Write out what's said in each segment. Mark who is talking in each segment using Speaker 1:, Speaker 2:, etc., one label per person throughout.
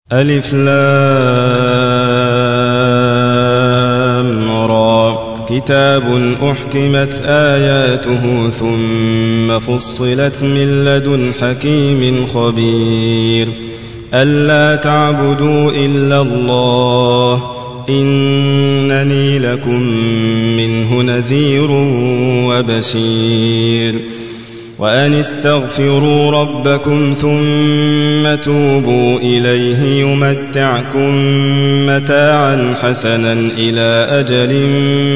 Speaker 1: ألف لام را كتاب أحكمت آياته ثم فصلت من لدن حكيم خبير ألا تعبدوا إلا الله إنني لكم منه نذير وبشير وأن استغفروا ربكم ثم توبوا إليه يمتعكم متاعا حسنا إلى أجل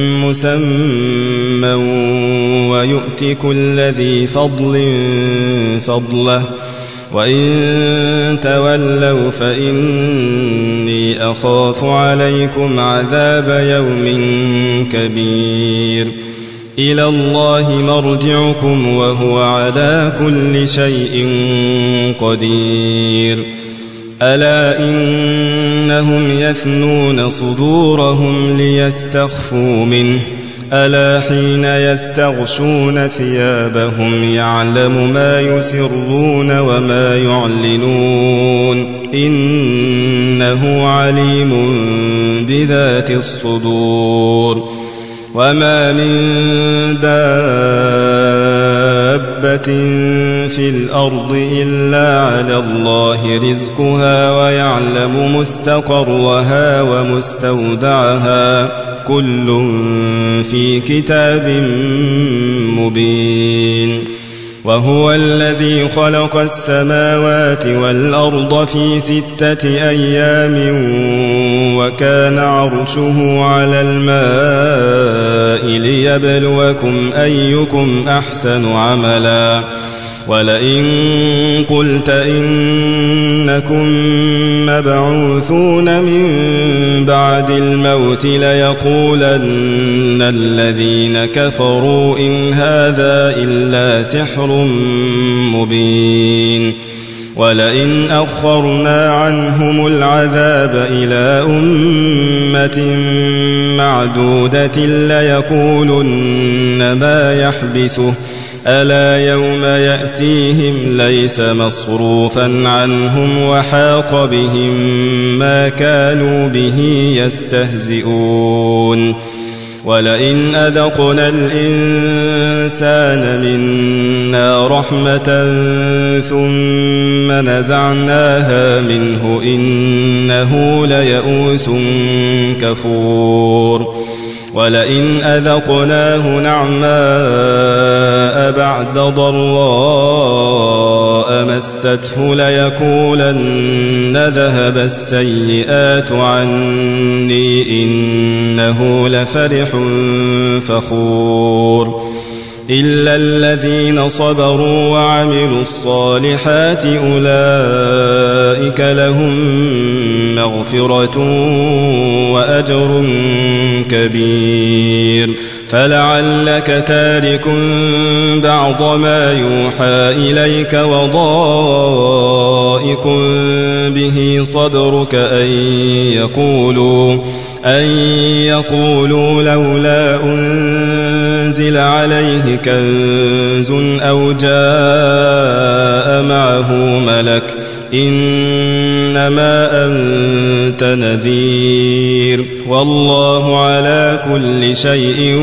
Speaker 1: مسمى ويؤت كل ذي فضل فضله وإن تولوا فإني أخاف عليكم عذاب يوم كبير إلى الله مرجعكم وهو على كل شيء قدير ألا إنهم يثنون صدورهم ليستخفوا منه ألا حين يستغشون ثيابهم يعلم ما يسرون وما يعلنون إنه عليم بذات الصدور وما من دابة في الأرض إلا على الله رزقها ويعلم مستقرها ومستودعها كل في كتاب مبين وهو الذي خلق السماوات والأرض في 6 أيام وكان عرشه على الماء ليبلوكم أيكم أحسن عملا ولئن قلت إنكم مبعوثون من بعد الموت ليقولن الذين كفروا إن هذا إلا سحر مبين ولئن أخرنا عنهم العذاب إلى أمة معدودة ليقولن ما يحبسه ألا يوم يأتيهم ليس مصروفا عنهم وحاق بهم ما كانوا به يستهزئون ولئن أذقنا الإنسان منا رحمة ثم نزعناها منه إنه ليئوس كفور ولئن أذقناه نعماء بعد ضراء مسته ليقولن ذهب السيئات عني إنه لفرح فخور إلا الذين صبروا وعملوا الصالحات أولئك لهم مغفرة وأجر كبير فلعلك تارك بعض ما يوحى إليك وضائق به صدرك أن يقولوا لولا أنزل عليه كنز أو جاء معه ملك إنما أنت نذير والله على كل شيء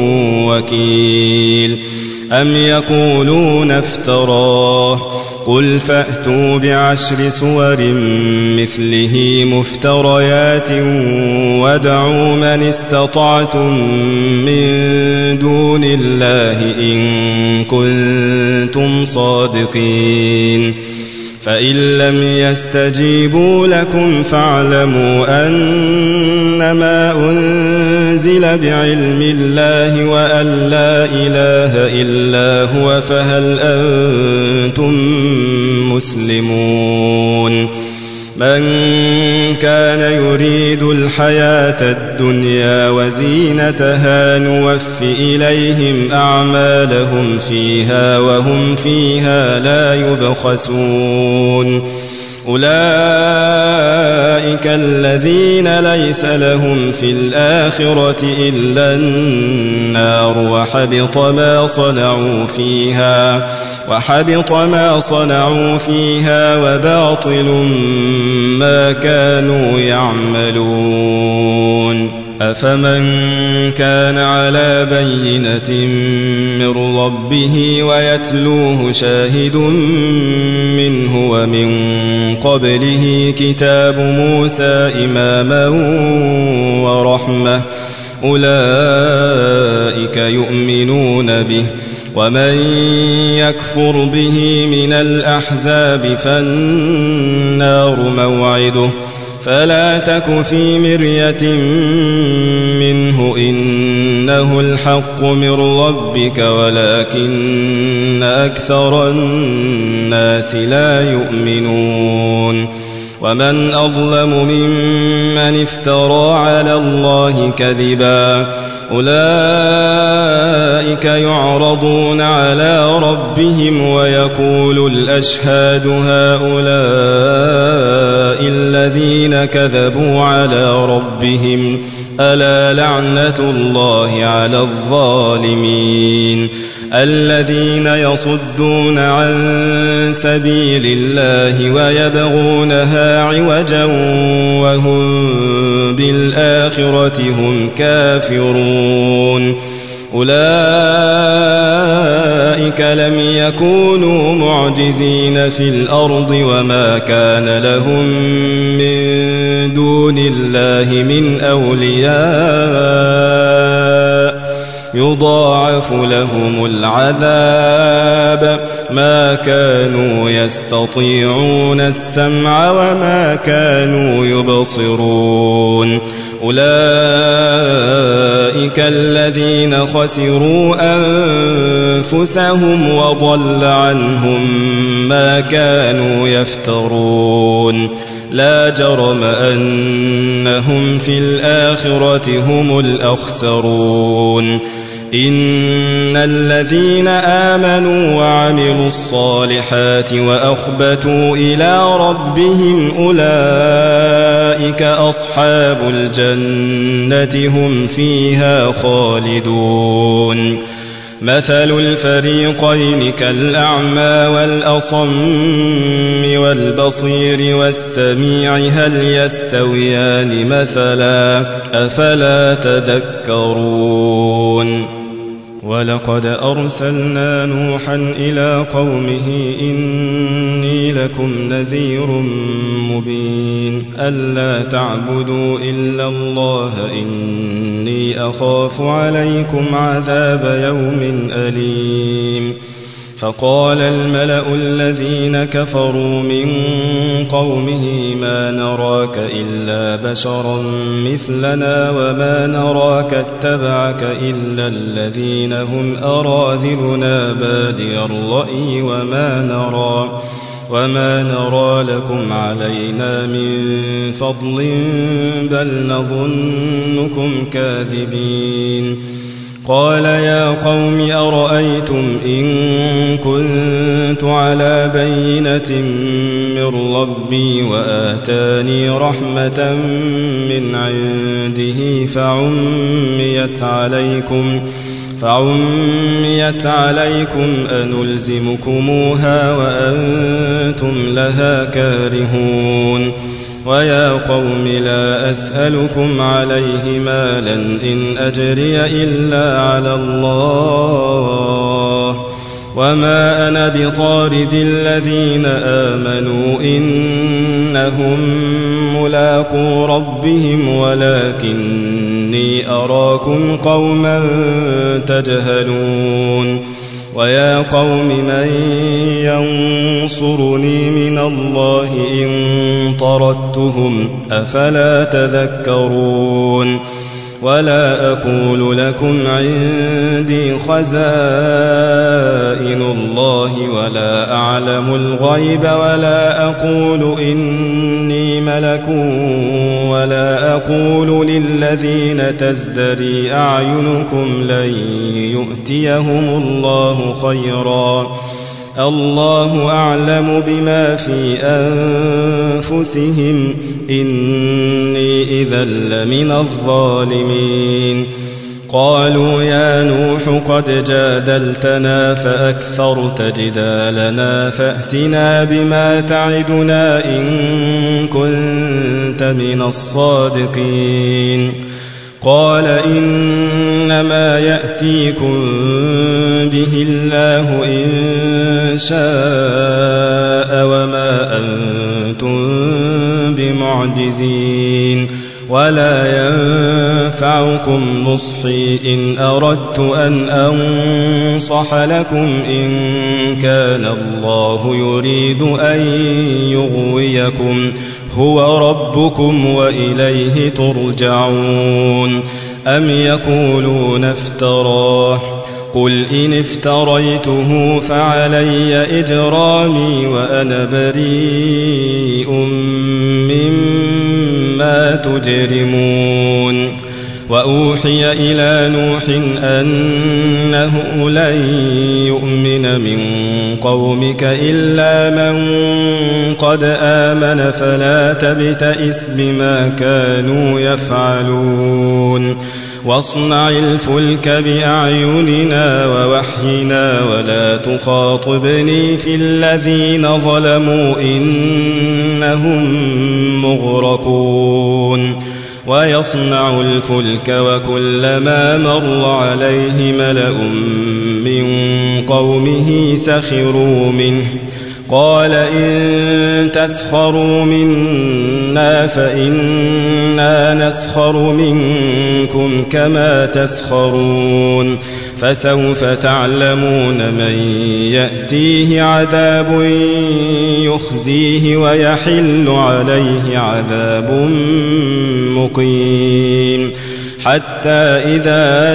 Speaker 1: وكيل أم يقولون افتراه قل فأتوا ب10 سور مثله مفتريات وادعوا من استطعتم من دون الله إن كنتم صادقين فإن لم يستجيبوا لكم فاعلموا أنما أنزل بعلم الله وأن لا إله إلا هو فهل أنتم مسلمون من كان يريد الحياة الدنيا وزينتها نوف إليهم أعمالهم فيها وهم فيها لا يبخسون أولئك الذين ليس لهم في الآخرة إلا النار وحبط ما صنعوا فيها وحبط ما صنعوا فيها وباطل ما كانوا يعملون أفمن كان على بينة من ربه ويتلوه شاهد منه ومن قبله كتاب موسى إماما ورحمة أولئك يؤمنون به ومن يكفر به من الأحزاب فالنار موعده فلا تك في مرية منه إنه الحق من ربك ولكن أكثر الناس لا يؤمنون ومن أظلم ممن افترى على الله كذبا أولئك يعرضون على ربهم ويقول الأشهاد هؤلاء الذين كذبوا على ربهم ألا لعنة الله على الظالمين الذين يصدون عن سبيل الله ويبغونها عوجا وهم بالآخرة هم كافرون أولئك لم يكونوا معجزين في الأرض وما كان لهم من دون الله من أولياء يضاعف لهم العذاب ما كانوا يستطيعون السمع وما كانوا يبصرون أولئك الذين خسروا أنفسهم وضل عنهم ما كانوا يفترون لا جرم أنهم في الآخرة هم الأخسرون إن الذين آمنوا وعملوا الصالحات وأخبتوا إلى ربهم أولئك أصحاب الجنة هم فيها خالدون مثل الفريقين كالأعمى والأصم والبصير والسميع هل يستويان مثلا أفلا تذكرون ولقد أرسلنا نوحا إلى قومه إني لكم نذير مبين ألا تعبدوا إلا الله إني أخاف عليكم عذاب يوم أليم فقال الملأ الذين كفروا من قومه ما نراك إلا بشرا مثلنا وما نراك اتبعك إلا الذين هم أراذلنا بادي الرأي وما نرى لكم علينا من فضل بل نظنكم كاذبين قال يا قوم أرأيتم إن كنت على بينة من ربي وآتاني رحمة من عنده فعميت عليكم أنلزمكموها وأنتم لها كارهون ويا قوم لا أسألكم عليه مالا إن أجري إلا على الله وما أنا بطارد الذين آمنوا إنهم ملاقو ربهم ولكني أراكم قوما تجهلون ويا قوم من ينصرني من الله إن طردتهم أفلا تذكرون ولا أقول لكم عندي خزائن الله ولا أعلم الغيب ولا أقول إني ملك ولا أقول للذين تزدري أعينكم لن يؤتيهم الله خيرا الله أعلم بما في أنفسهم إني إذا لمن الظالمين قالوا يا نوح قد جادلتنا فأكثرت جدالنا فأتنا بما تعدنا إن كنت من الصادقين قال إنما يأتيكم به الله إن شاء وما أنتم بمعجزين ولا ينفعكم نصحي إن أردت أن أنصح لكم إن كان الله يريد أن يغويكم هو ربكم وإليه ترجعون أم يقولون افتراه قل إن افتريته فعلي إجرامي وأنا بريء مما تجرمون وأوحي إلى نوح أنه لن يؤمن من قومك إلا من قد آمن فلا تبتئس بما كانوا يفعلون واصنع الفلك بأعيننا ووحينا ولا تخاطبني في الذين ظلموا إنهم مغرقون ويصنع الفلك وكلما مر عليه ملأ من قومه سخروا منه قال إن تسخروا منا فإنا نسخر منكم كما تسخرون فسوف تعلمون من يأتيه عذاب يخزيه ويحل عليه عذاب مقيم حتى إذا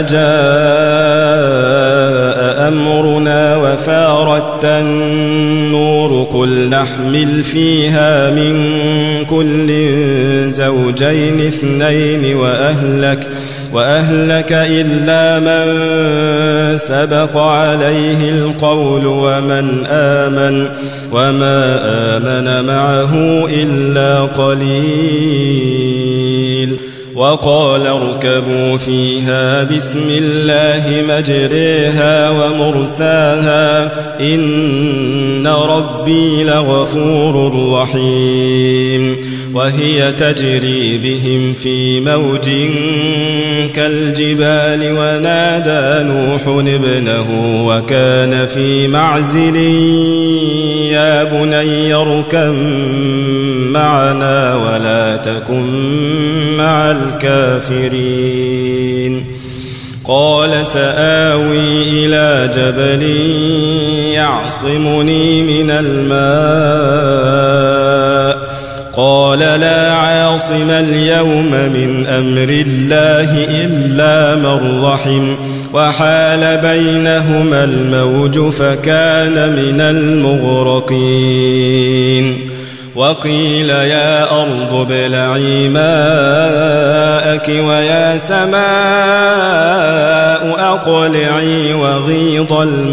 Speaker 1: جاء أمرنا وفارت النور قل نحمل فيها من كل زوجين اثنين وأهلك إلا من سبق عليه القول ومن آمن وما آمن معه إلا قليل وقال اركبوا فيها بسم الله مجريها ومرساها إن ربي لغفور رحيم وهي تجري بهم في موج كالجبال ونادى نوح ابنه وكان في معزل يا بني اركب معنا ولا تكن مع الكافرين قال سآوي إلى جبل يعصمني من الماء قال لا عاصم اليوم من أمر الله إلا من رحم وحال بينهما الموج فكان من المغرقين وقيل يا أرض ابلعي ماءك ويا سماء أقلعي وغيض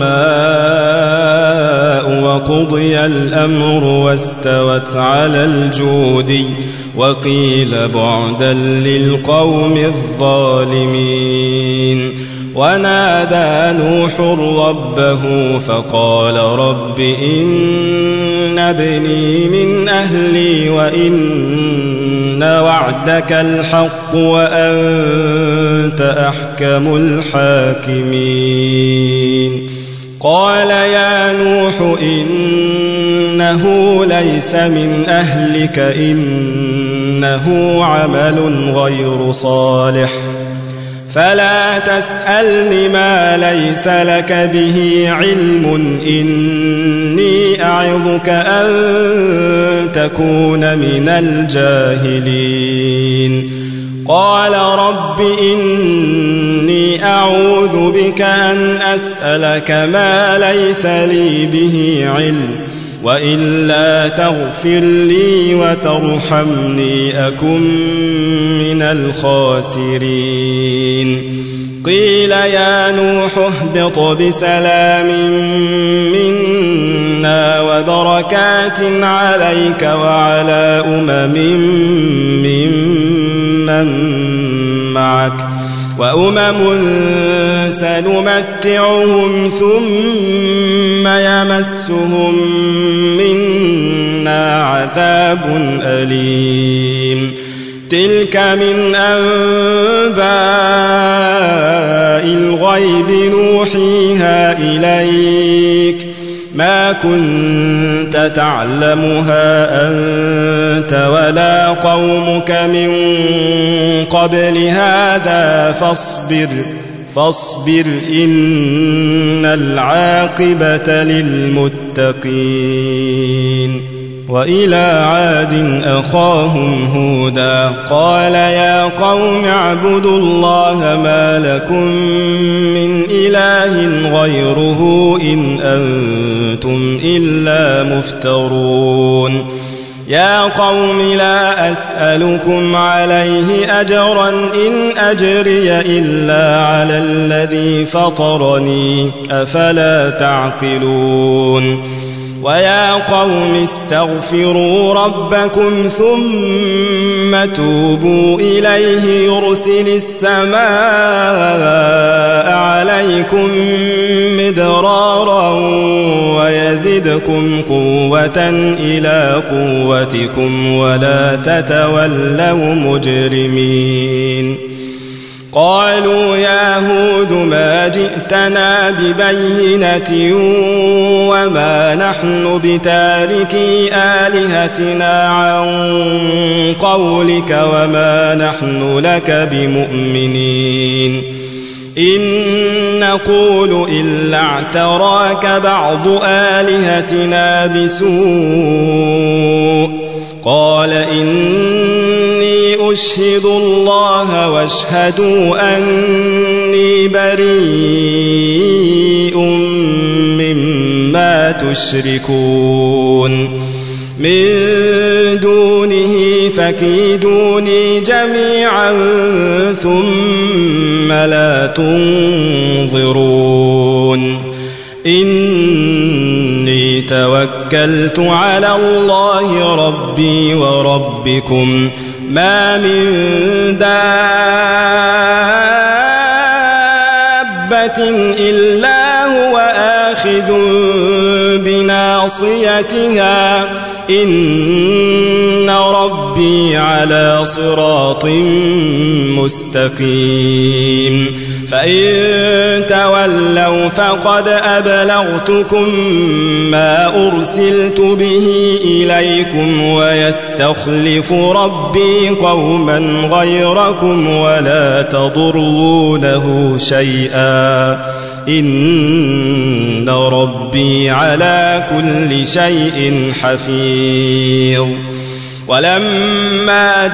Speaker 1: الماء وقضي الأمر واستوت على الجودي وقيل بعدا للقوم الظالمين ونادى نوح ربه فقال رب إن ابني من أهلي وإن وعدك الحق وأنت أحكم الحاكمين قال يا نوح إنه ليس من أهلك إنه عمل غير صالح فلا تسألني ما ليس لك به علم إني أعظك أن تكون من الجاهلين قال رب إني أعوذ بك أن أسألك ما ليس لي به علم وإلا تغفر لي وترحمني أكن من الخاسرين قيل يا نوح اهبط بسلام منا وبركات عليك وعلى أمم ممن معك سنمتعهم ثم يمسهم منا عذاب أليم تلك من أنباء الغيب نوحيها إليك ما كنت تعلمها أنت ولا قومك من قبل هذا فاصبر إن العاقبة للمتقين وإلى عاد أخاهم هودا قال يا قوم اعبدوا الله ما لكم من إله غيره إن أنتم إلا مفترون يا قوم لا أسألكم عليه أجرا إن أجري إلا على الذي فطرني أفلا تعقلون ويا قوم استغفروا ربكم ثم توبوا إليه يرسل السماء عليكم مدرارا ويزدكم قوة إلى قوتكم ولا تتولوا مجرمين قالوا يا هود ما جئتنا ببينة وما نحن بتاركي آلهتنا عن قولك وما نحن لك بمؤمنين إن نقول إلا اعتراك بعض آلهتنا بسوء قال إني أشهد الله واشهدوا أني بريء مما تشركون من دونه فكيدوني جميعا ثم لا تنظرون إني توكلت على الله ربي وربكم ما من دابة إلا هو آخذ بناصيتها إن ربي على صراط مستقيم فإن تولوا فقد أبلغتكم ما أرسلت به إليكم ويستخلف ربي قوما غيركم ولا تضرونه شيئا إن ربي على كل شيء حفيظ ولما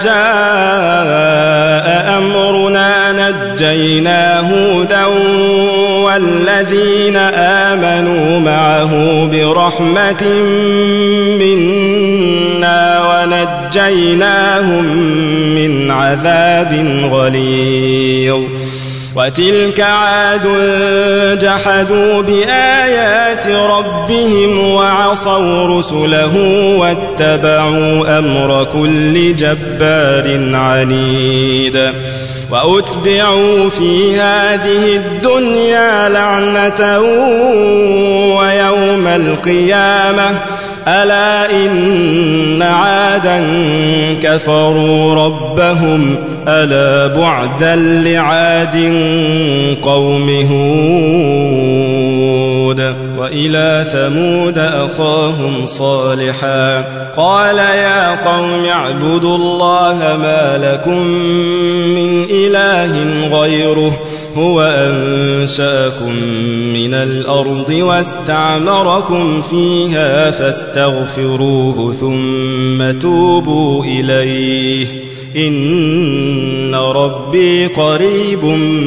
Speaker 1: جاء أمرنا نجينا هودا والذين آمنوا معه برحمة منا ونجيناهم من عذاب غليظ وتلك عاد جحدوا بآيات ربهم وعصوا رسله واتبعوا أمر كل جبار عنيد وأتبعوا في هذه الدنيا لعنة ويوم القيامة ألا إن عادا كفروا ربهم ألا بعدا لعاد قوم هود وإلى ثمود أخاهم صالحا قال يا قوم اعبدوا الله ما لكم من إله غيره هو أنشأكم من الأرض واستعمركم فيها فاستغفروه ثم توبوا إليه إن ربي قريب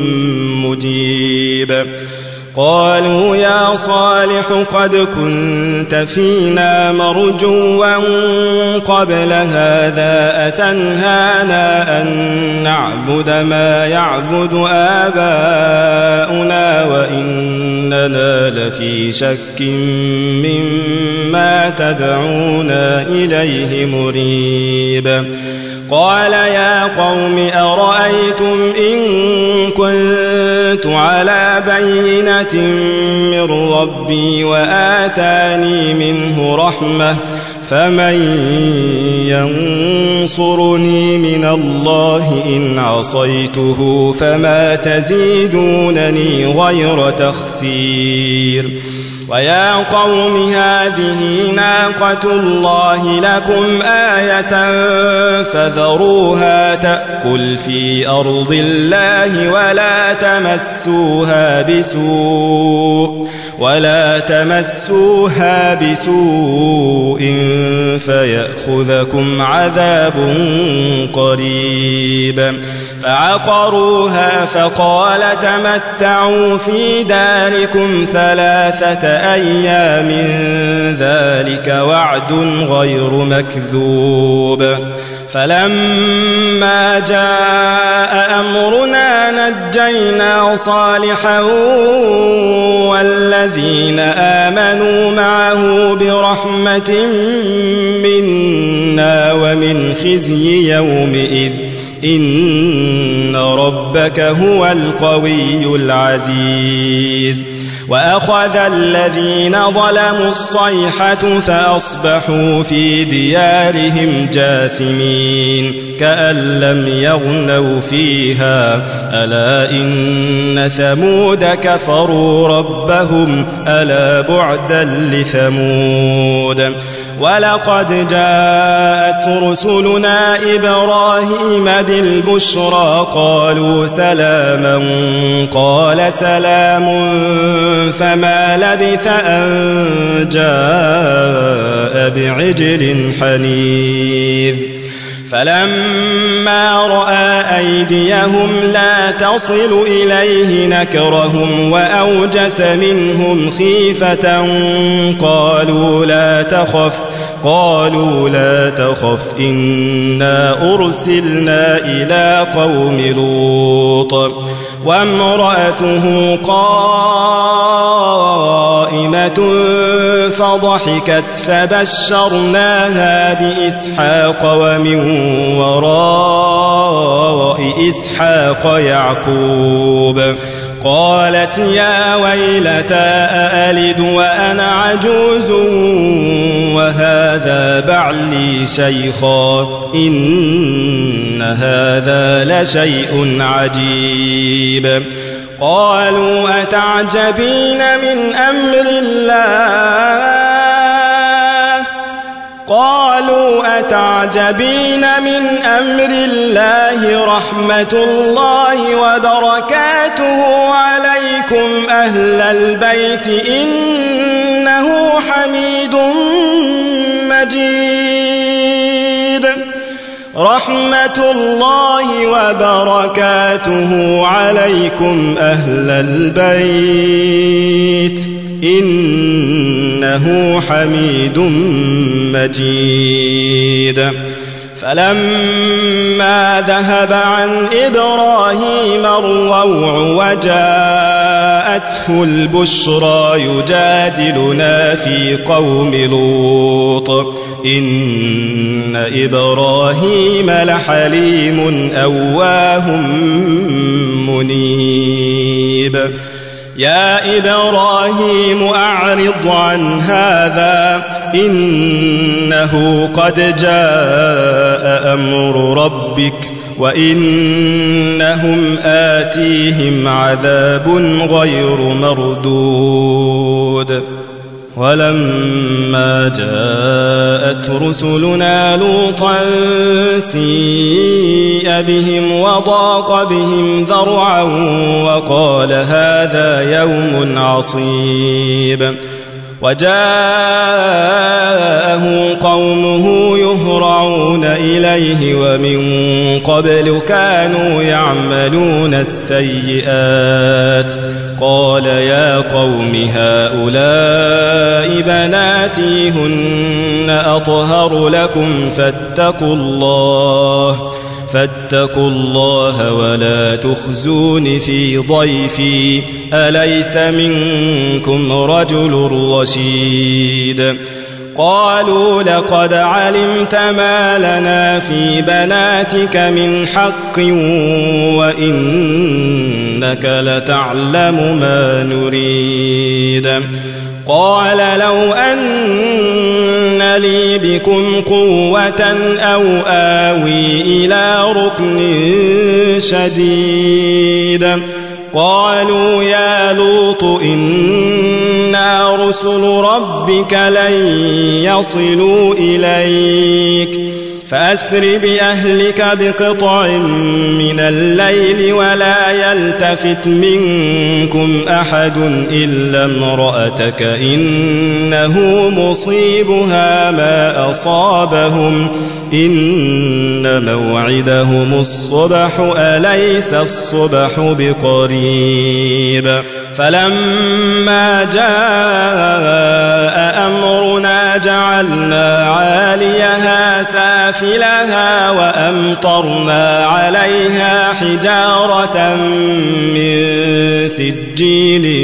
Speaker 1: مجيب قالوا يا صالح قد كنت فينا مرجوا قبل هذا أتنهانا أن نعبد ما يعبد آباؤنا وإننا لفي شك مما تدعونا إليه مريب قال يا قوم أرأيتم إن كنت بينة من ربي وآتاني منه رحمة فمن ينصرني من الله إن عصيته فما تزيدونني غير تخسير ويا قوم هذه ناقة الله لكم آية فذروها تأكل في أرض الله ولا تمسوها بسوء فيأخذكم عذاب قريب فعقروها فقال تمتعوا في داركم 3 أيام ذلك وعد غير مكذوب فلما جاء أمرنا نجينا صالحا والذين آمنوا معه برحمة منا ومن خزي يومئذ إن ربك هو القوي العزيز وأخذ الذين ظلموا الصيحة فأصبحوا في ديارهم جاثمين كأن لم يغنوا فيها ألا إن ثمود كفروا ربهم ألا بعدا لثمود ولقد جاءت رسلنا إبراهيم بالبشرى قالوا سلاما قال سلام فما لبث أن جاء بعجل حنيذ فلما رأى أيديهم لا تصل إليه نكرهم وأوجس منهم خيفة قالوا لا تخف إنا أرسلنا إلى قوم لوط وامرأته قائمة فضحكت فبشرناها بإسحاق ومن وراء إسحاق يعقوب قالت يا ويلتى أألد وأنا عجوز وهذا بعلي شيخا إن هذا لشيء عجيب قالوا أتعجبين من أمر الله رحمة الله وبركاته عليكم أهل البيت إنه حميد مجيد رحمة الله وبركاته عليكم أهل البيت إنه حميد مجيد فلما ذهب عن إبراهيم الروع وجاءته البشرى يجادلنا في قوم لوط إن إبراهيم لحليم أواه منيب يا إبراهيم أعرض عن هذا إنه قد جاء أمر ربك وإنهم آتيهم عذاب غير مردود ولما جاءت رسلنا لوطا سيء بهم وضاق بهم ذرعا وقال هذا يوم عصيب وجاءه قومه يهرعون إليه ومن قبل كانوا يعملون السيئات قال يا قوم هؤلاء بناتي هن أطهر لكم فاتقوا الله ولا تخزون في ضيفي أليس منكم رجل رشيد قالوا لقد علمت ما لنا في بناتك من حق وإنك لتعلم ما نريد قال لو أن لي بكم قوة أو آوي إلى ركن شديد قالوا يا لوط إنا رسل ربك لن يصلوا إليك فأسر بأهلك بقطع من الليل ولا يلتفت منكم أحد إلا امرأتك إنه مصيبها ما أصابهم إن موعدهم الصبح أليس الصبح بقريب فلما جاء أمرنا جعلنا عاليها سافلها وأمطرنا عليها حجارة من سجيل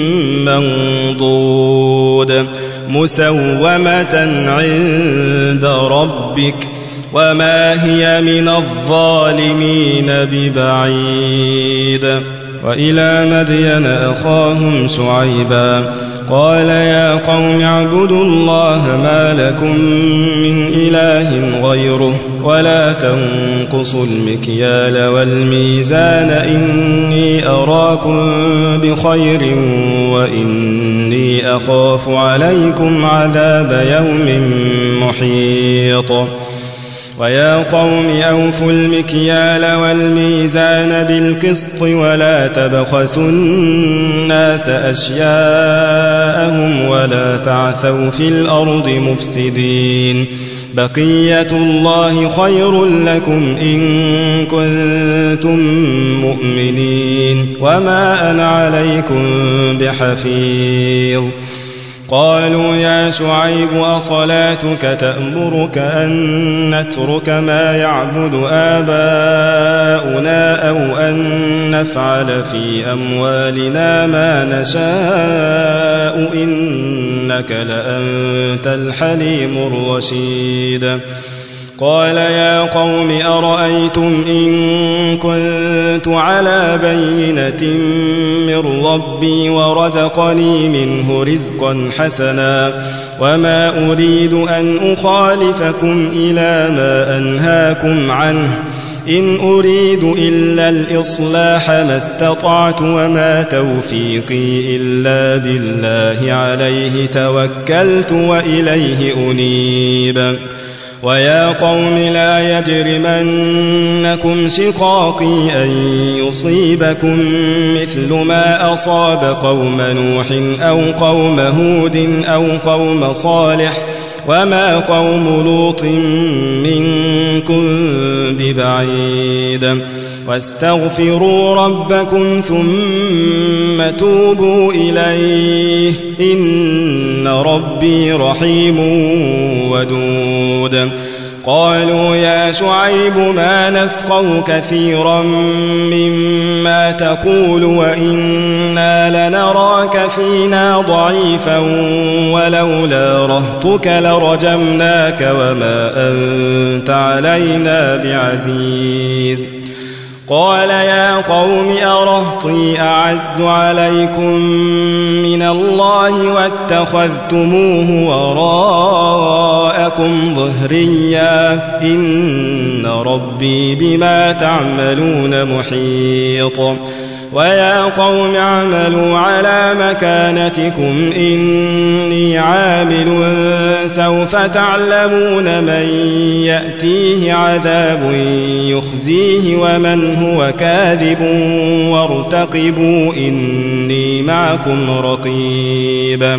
Speaker 1: منضود مسومة عند ربك وما هي من الظالمين ببعيد وإلى مدين أخاهم شعيبا قال يا قوم اعبدوا الله ما لكم من إله غيره ولا تنقصوا المكيال والميزان إني أراكم بخير وإني أخاف عليكم عذاب يوم محيط ويا قوم أوفوا المكيال والميزان بالقسط ولا تبخسوا الناس أشياءهم ولا تعثوا في الأرض مفسدين بقية الله خير لكم إن كنتم مؤمنين وما أنا عليكم بحفيظ قالوا يا شعيب أصلاتك تأمرك أن نترك ما يعبد آباؤنا أو أن نفعل في أموالنا ما نشاء إنك لأنت الحليم الرشيد قال يا قوم أرأيتم إن كنت على بينة من ربي ورزقني منه رزقا حسنا وما أريد أن أخالفكم إلى ما أنهاكم عنه إن أريد إلا الإصلاح ما استطعت وما توفيقي إلا بالله عليه توكلت وإليه أنيب ويا قوم لا يجرمنكم شقاقي أن يصيبكم مثل ما أصاب قوم نوح أو قوم هود أو قوم صالح وما قوم لوط منكم ببعيد واستغفروا ربكم ثم توبوا إليه إن ربي رحيم ودود قالوا يا شعيب ما نفقه كثيرا مما تقول وإنا لنراك فينا ضعيفا ولولا رهطك لرجمناك وما أنت علينا بعزيز قال يا قوم أرهطي أعز عليكم من الله واتخذتموه وراءكم ظهريا إن ربي بما تعملون محيط ويا قوم اعملوا على مكانتكم إني عامل سوف تعلمون من يأتيه عذاب يخزيه ومن هو كاذب وارتقبوا إني معكم رقيب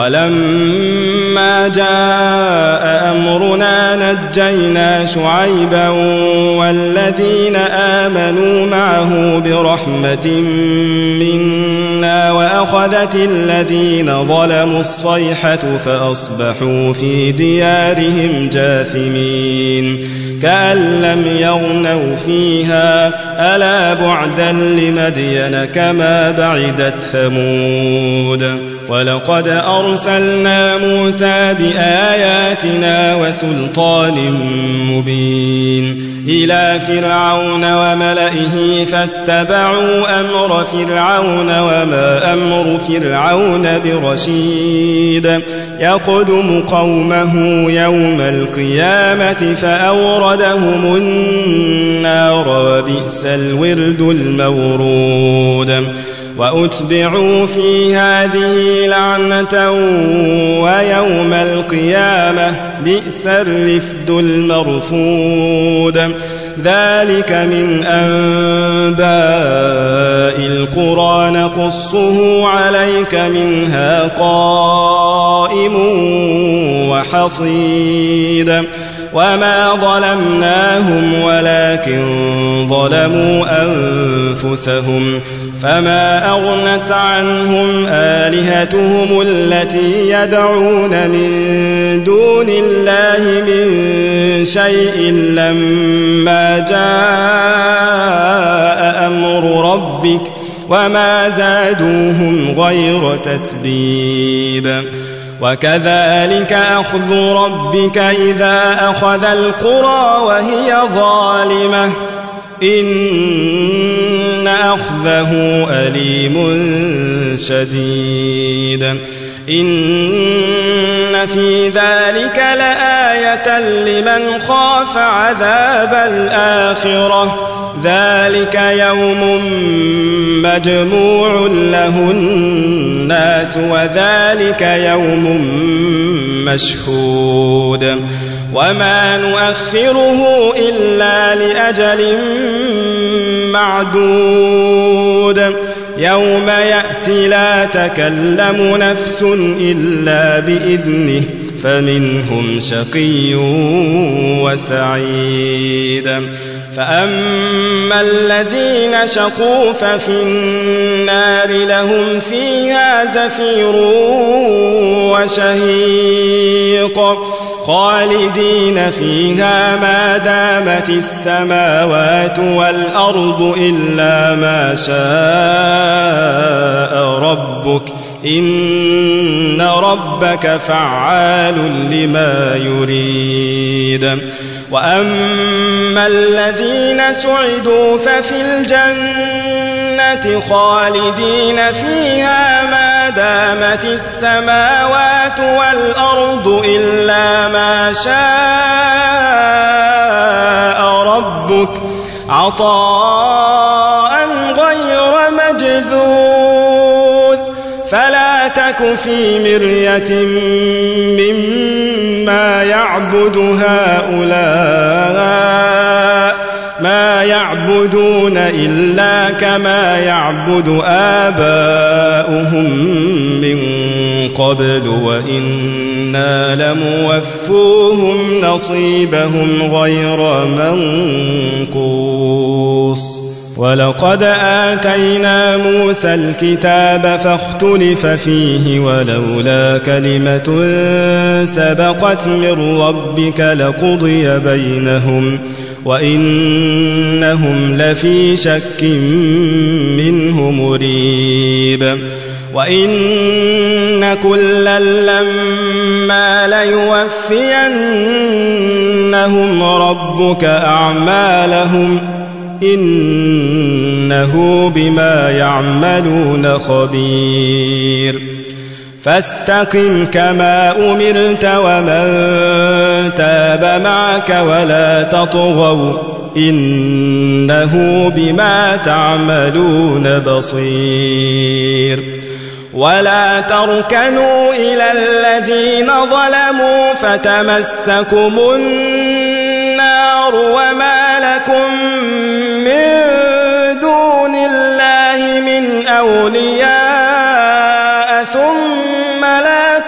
Speaker 1: ولما جاء أمرنا نجينا شعيبا والذين آمنوا معه برحمة منا وأخذت الذين ظلموا الصيحة فأصبحوا في ديارهم جاثمين كأن لم يغنوا فيها ألا بعدا لمدين كما بعدت ثمود ولقد أرسلنا موسى بآياتنا وسلطان مبين إلى فرعون وملئه فاتبعوا أمر فرعون وما أمر فرعون برشيد يقدم قومه يوم القيامة فأوردهم النار وبئس الورد المورود وأتبعوا في هذه لعنة ويوم القيامة بئس الرفد المرفود ذلك من أنباء القرى نقصه عليك منها قائم وحصيد وما ظلمناهم ولكن ظلموا أنفسهم فما أغنت عنهم آلهتهم التي يدعون من دون الله من شيء لما جاء أمر ربك وما زادوهم غير تتبيب وكذلك أخذ ربك إذا أخذ القرى وهي ظالمة إن أخذه أليم شديد إن في ذلك لآية لمن خاف عذاب الآخرة ذلك يوم مجموع له الناس وذلك يوم مشهود وما نؤخره إلا لأجل معدود يوم يأتي لا تكلم نفس إلا بإذنه فمنهم شقي وسعيد فأما الذين شقوا ففي النار لهم فيها زفير وشهيق خالدين فيها ما دامت السماوات والأرض إلا ما شاء ربك إن ربك فعال لما يريد وأما الذين سعدوا ففي الجنة خالدين فيها ما دامت السماوات والأرض إلا ما شاء ربك عطاء غير مجذوذ فلا تك في مرية مما يعبد هؤلاء ما يعبدون إلا كما يعبد آباؤهم من قبل وإنا لموفوهم نصيبهم غير منقوص ولقد آتينا موسى الكتاب فاختلف فيه ولولا كلمة سبقت من ربك لقضي بينهم وإنهم لفي شك منه مريب وإن كلا لما ليوفينهم ربك أعمالهم إنه بما يعملون خبير فاستقم كما أمرت ومن تاب معك ولا تطغوا إنه بما تعملون بصير ولا تركنوا إلى الذين ظلموا فتمسكم النار وما لكم من دون الله من أولياء ثم لا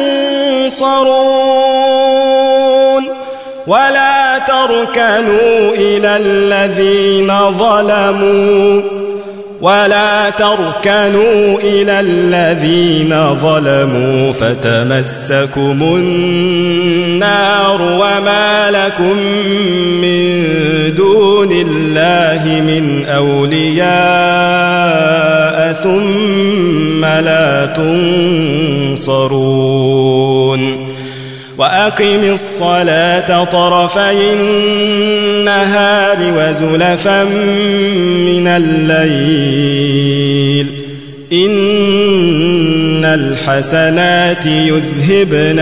Speaker 1: تنصرون ولا تركنوا إلى الذين ظلموا فتمسكم النار وما لكم من دون الله من أولياء ثم لا تنصرون تبصرون وأقم الصلاة طرفي النهار وزلفا من الليل إن الحسنات يذهبن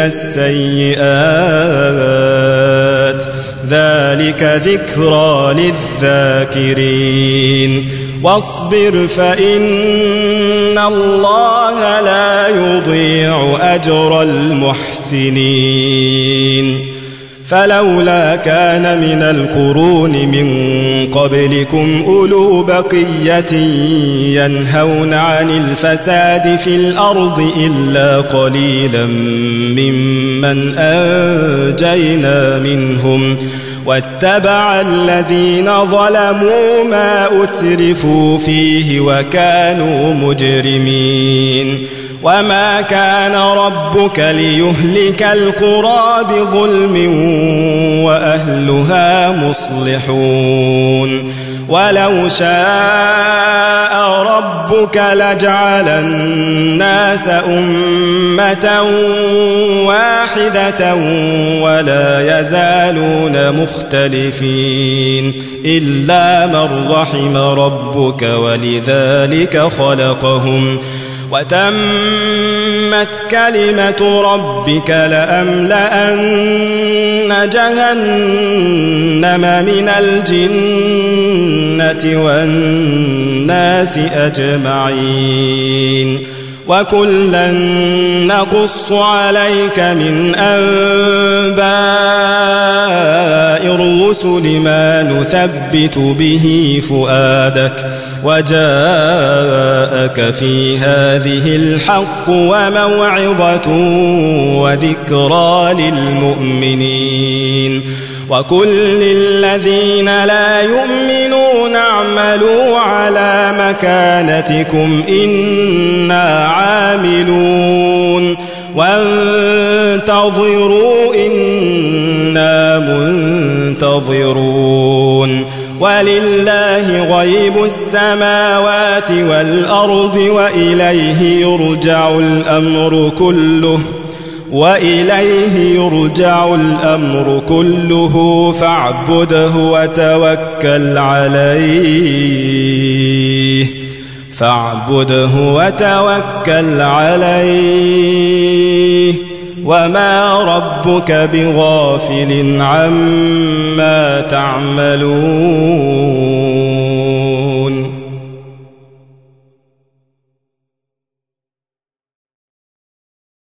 Speaker 1: السيئات ذلك ذكرى للذاكرين واصبر فإن الله لا يضيع أجر المحسنين فلولا كان من القرون من قبلكم أولو بقية ينهون عن الفساد في الأرض إلا قليلا ممن أنجينا منهم واتبع الذين ظلموا ما أترفوا فيه وكانوا مجرمين وما كان ربك ليهلك القرى بظلم وأهلها مصلحون ولو شاء ربك لجعل الناس أمة واحدة ولا يزالون مختلفين إلا من رحم ربك ولذلك خلقهم وتمت كلمة ربك لأملأن جهنم من الجنة والناس أجمعين وكلا نقص عليك من أنباء الرسل ما نثبت به فؤادك وجاءك في هذه الحق وموعظة وذكرى للمؤمنين وقل للذين لا يؤمنون اعملوا على مكانتكم إنا عاملون وانتظروا إنا منتظرون ولله غيب السماوات والأرض وإليه يرجع الأمر كله فاعبده وتوكل عليه وما ربك بغافل عما تعملون